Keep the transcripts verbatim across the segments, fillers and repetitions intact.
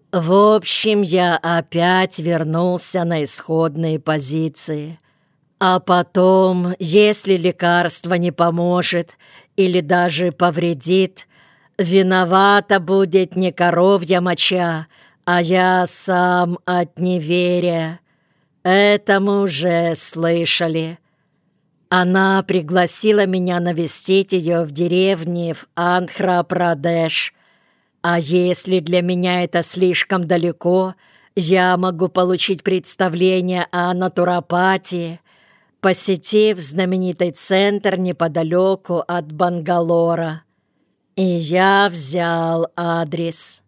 В общем, я опять вернулся на исходные позиции. А потом, если лекарство не поможет или даже повредит, виновата будет не коровья моча, а я сам от неверия. Это мы уже слышали. Она пригласила меня навестить ее в деревне в Андхра-Прадеш. А если для меня это слишком далеко, я могу получить представление о натуропатии, посетив знаменитый центр неподалеку от Бангалора. И я взял адрес.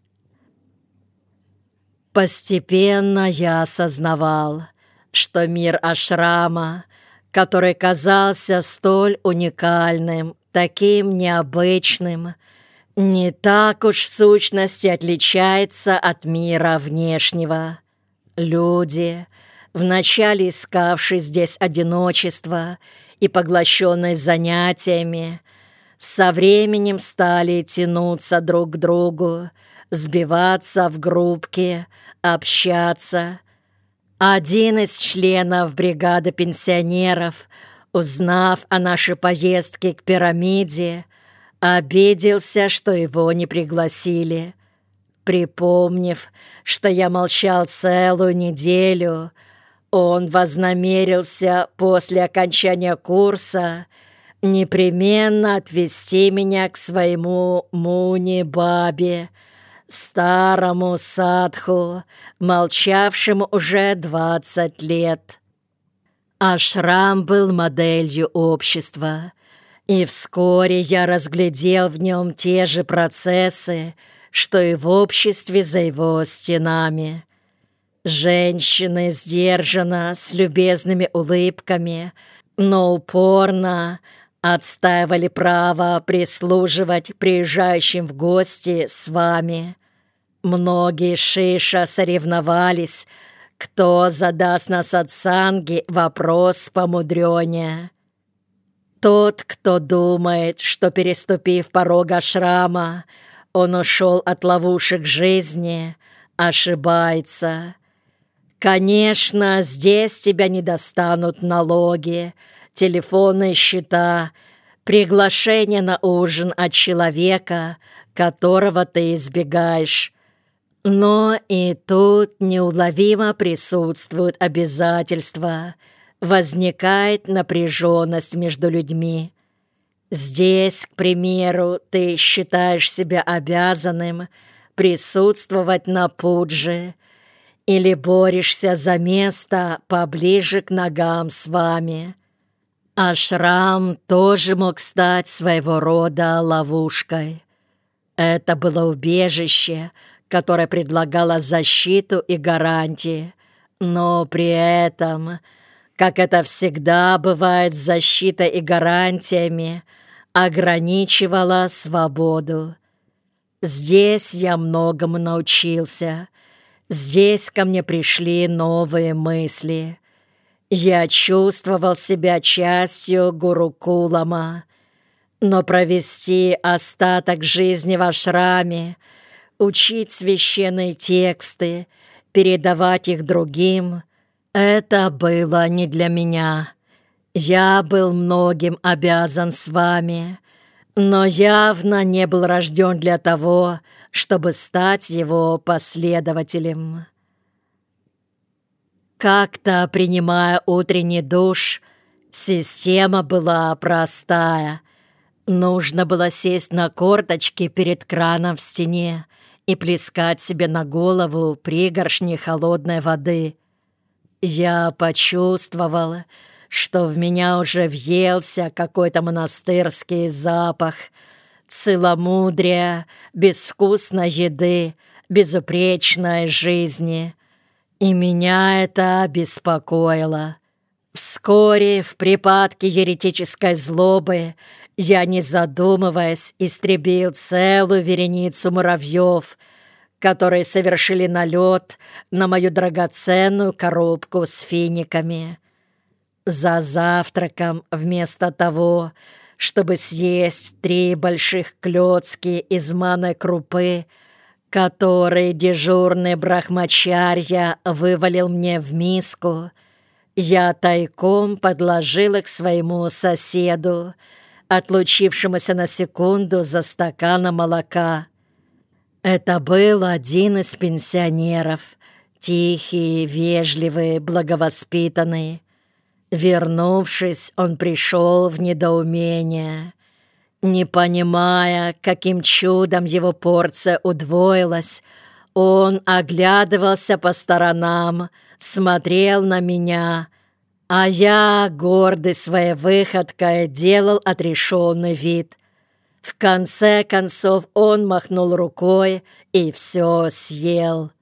Постепенно я осознавал, что мир ашрама, который казался столь уникальным, таким необычным, не так уж в сущности отличается от мира внешнего. Люди, вначале искавшие здесь одиночество и поглощенные занятиями, со временем стали тянуться друг к другу, сбиваться в группки, общаться. Один из членов бригады пенсионеров, узнав о нашей поездке к пирамиде, обиделся, что его не пригласили. Припомнив, что я молчал целую неделю, он вознамерился после окончания курса непременно отвезти меня к своему муни-бабе, старому садху, молчавшему уже двадцать лет. Ашрам был моделью общества, и вскоре я разглядел в нем те же процессы, что и в обществе за его стенами. Женщины сдержанно, с любезными улыбками, но упорно отстаивали право прислуживать приезжающим в гости с вами. Многие шиша соревновались, кто задаст на сатсанге вопрос помудрёнее. Тот, кто думает, что, переступив порог ашрама, он ушел от ловушек жизни, ошибается. Конечно, здесь тебя не достанут налоги, телефонные счета, приглашение на ужин от человека, которого ты избегаешь. Но и тут неуловимо присутствуют обязательства, возникает напряженность между людьми. Здесь, к примеру, ты считаешь себя обязанным присутствовать на пудже или борешься за место поближе к ногам с вами. Ашрам тоже мог стать своего рода ловушкой. Это было убежище, которое предлагало защиту и гарантии, но при этом, как это всегда бывает с защитой и гарантиями, ограничивало свободу. Здесь я многому научился. Здесь ко мне пришли новые мысли. Я чувствовал себя частью Гурукулама, но провести остаток жизни в ашраме, учить священные тексты, передавать их другим — это было не для меня. Я был многим обязан с вами, но явно не был рожден для того, чтобы стать его последователем. Как-то, принимая утренний душ, система была простая. Нужно было сесть на корточки перед краном в стене и плескать себе на голову пригоршни холодной воды. Я почувствовал, что в меня уже въелся какой-то монастырский запах, целомудрия, безвкусной еды, безупречной жизни. И меня это беспокоило. Вскоре, в припадке еретической злобы, я, не задумываясь, истребил целую вереницу муравьев, которые совершили налет на мою драгоценную коробку с финиками. За завтраком, вместо того, чтобы съесть три больших клёцки из манной крупы, который дежурный брахмачарья вывалил мне в миску, я тайком подложил их своему соседу, отлучившемуся на секунду за стаканом молока. Это был один из пенсионеров, тихий, вежливый, благовоспитанный. Вернувшись, он пришел в недоумение. Не понимая, каким чудом его порция удвоилась, он оглядывался по сторонам, смотрел на меня, а я, гордый своей выходкой, делал отрешенный вид. В конце концов он махнул рукой и все съел.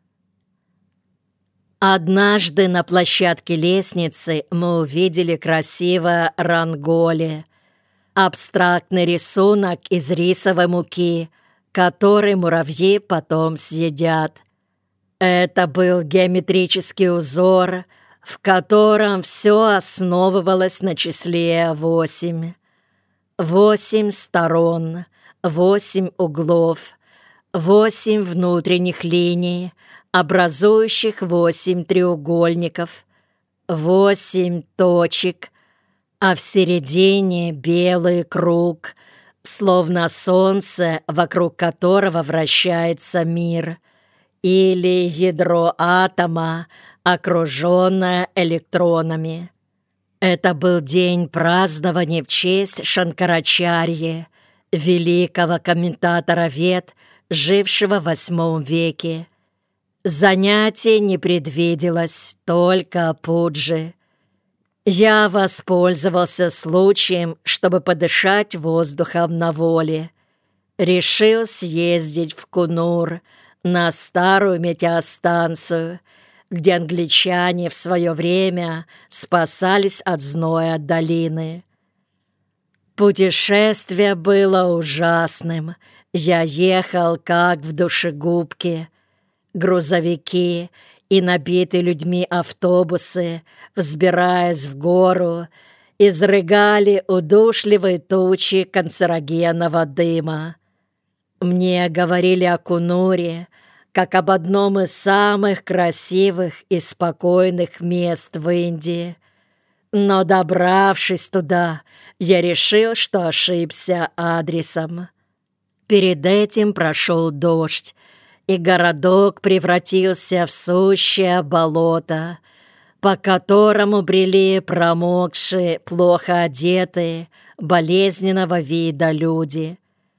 Однажды на площадке лестницы мы увидели красивое ранголи, абстрактный рисунок из рисовой муки, который муравьи потом съедят. Это был геометрический узор, в котором все основывалось на числе восемь. Восемь сторон, восемь углов, восемь внутренних линий, образующих восемь треугольников, восемь точек, а в середине белый круг, словно солнце, вокруг которого вращается мир, или ядро атома, окруженное электронами. Это был день празднования в честь Шанкарачарьи, великого комментатора Вед, жившего в восьмом веке. Занятий не предвиделось, только пуджи. Я воспользовался случаем, чтобы подышать воздухом на воле. Решил съездить в Кунур, на старую метеостанцию, где англичане в свое время спасались от зноя долины. Путешествие было ужасным. Я ехал как в душегубке. Грузовики и набитые людьми автобусы, взбираясь в гору, изрыгали удушливые тучи канцерогенного дыма. Мне говорили о Кунуре, как об одном из самых красивых и спокойных мест в Индии. Но, добравшись туда, я решил, что ошибся адресом. Перед этим прошел дождь, и городок превратился в сущее болото, по которому брели промокшие, плохо одетые, болезненного вида люди.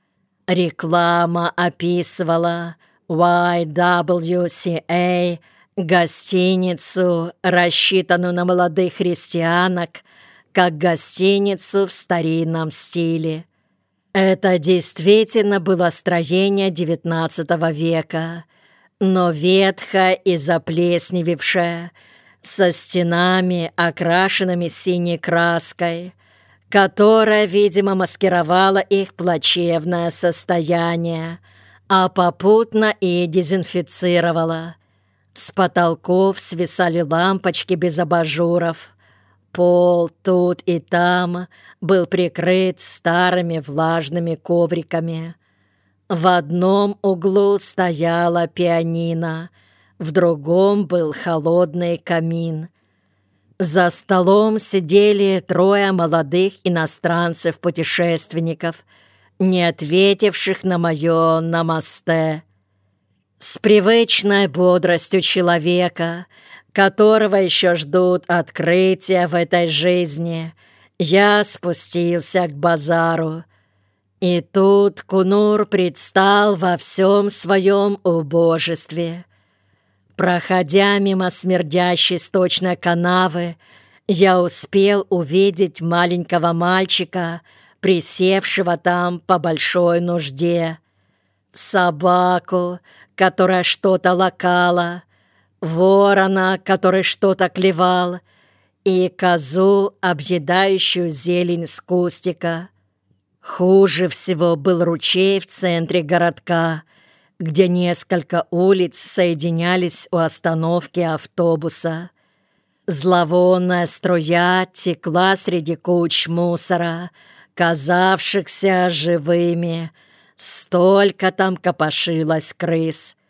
Реклама описывала уай дабл ю си эй, гостиницу, рассчитанную на молодых христианок, как гостиницу в старинном стиле. Это действительно было строение девятнадцатого века, но ветхое и заплесневевшее, со стенами, окрашенными синей краской, которая, видимо, маскировала их плачевное состояние, а попутно и дезинфицировала. С потолков свисали лампочки без абажуров. Пол тут и там был прикрыт старыми влажными ковриками. В одном углу стояла пианино, в другом был холодный камин. За столом сидели трое молодых иностранцев-путешественников, не ответивших на мое намасте. С привычной бодростью человека, которого еще ждут открытия в этой жизни, я спустился к базару. И тут Кунур предстал во всем своем убожестве. Проходя мимо смердящей сточной канавы, я успел увидеть маленького мальчика, присевшего там по большой нужде, собаку, которая что-то лакала, ворона, который что-то клевал, и козу, объедающую зелень с кустика. Хуже всего был ручей в центре городка, где несколько улиц соединялись у остановки автобуса. Зловонная струя текла среди куч мусора, казавшихся живыми. Столько там копошилось крыс.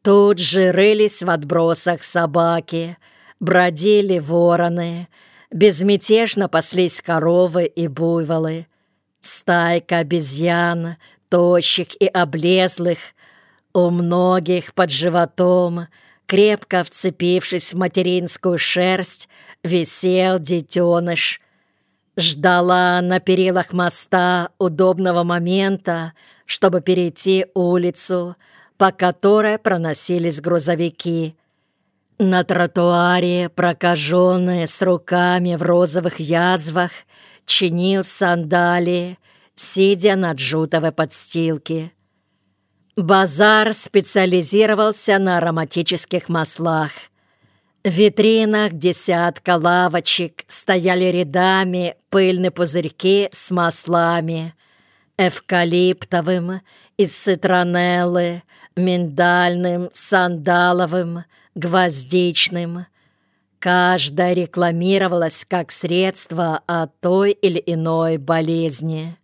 Тут же рылись в отбросах собаки, бродили вороны, безмятежно паслись коровы и буйволы. Стайка обезьян, тощих и облезлых, у многих под животом, крепко вцепившись в материнскую шерсть, висел детеныш. Ждала на перилах моста удобного момента, чтобы перейти улицу, по которой проносились грузовики. На тротуаре, прокаженный, с руками в розовых язвах, чинил сандалии, сидя на джутовой подстилке. Базар специализировался на ароматических маслах. В витринах десятка лавочек стояли рядами пыльные пузырьки с маслами: эвкалиптовым, из цитронеллы, миндальным, сандаловым, гвоздичным. Каждая рекламировалась как средство от той или иной болезни.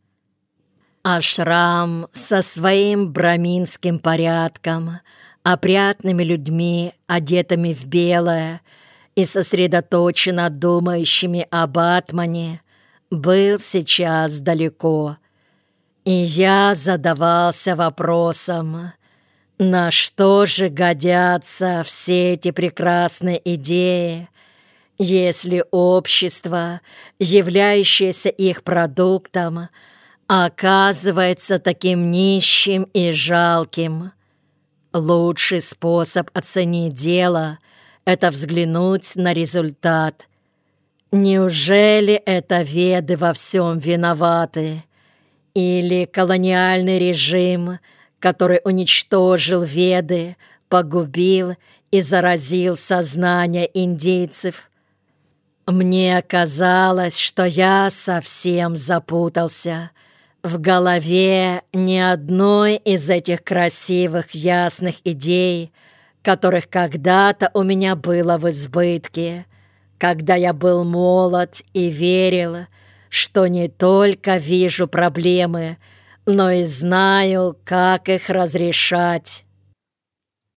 Ашрам со своим браминским порядком, опрятными людьми, одетыми в белое и сосредоточенно думающими об атмане, был сейчас далеко. И я задавался вопросом, на что же годятся все эти прекрасные идеи, если общество, являющееся их продуктом, оказывается таким нищим и жалким. Лучший способ оценить дело — это взглянуть на результат. Неужели это веды во всем виноваты? Или колониальный режим, который уничтожил веды, погубил и заразил сознание индейцев? Мне казалось, что я совсем запутался. В голове ни одной из этих красивых, ясных идей, которых когда-то у меня было в избытке, когда я был молод и верил, что не только вижу проблемы, но и знаю, как их разрешать.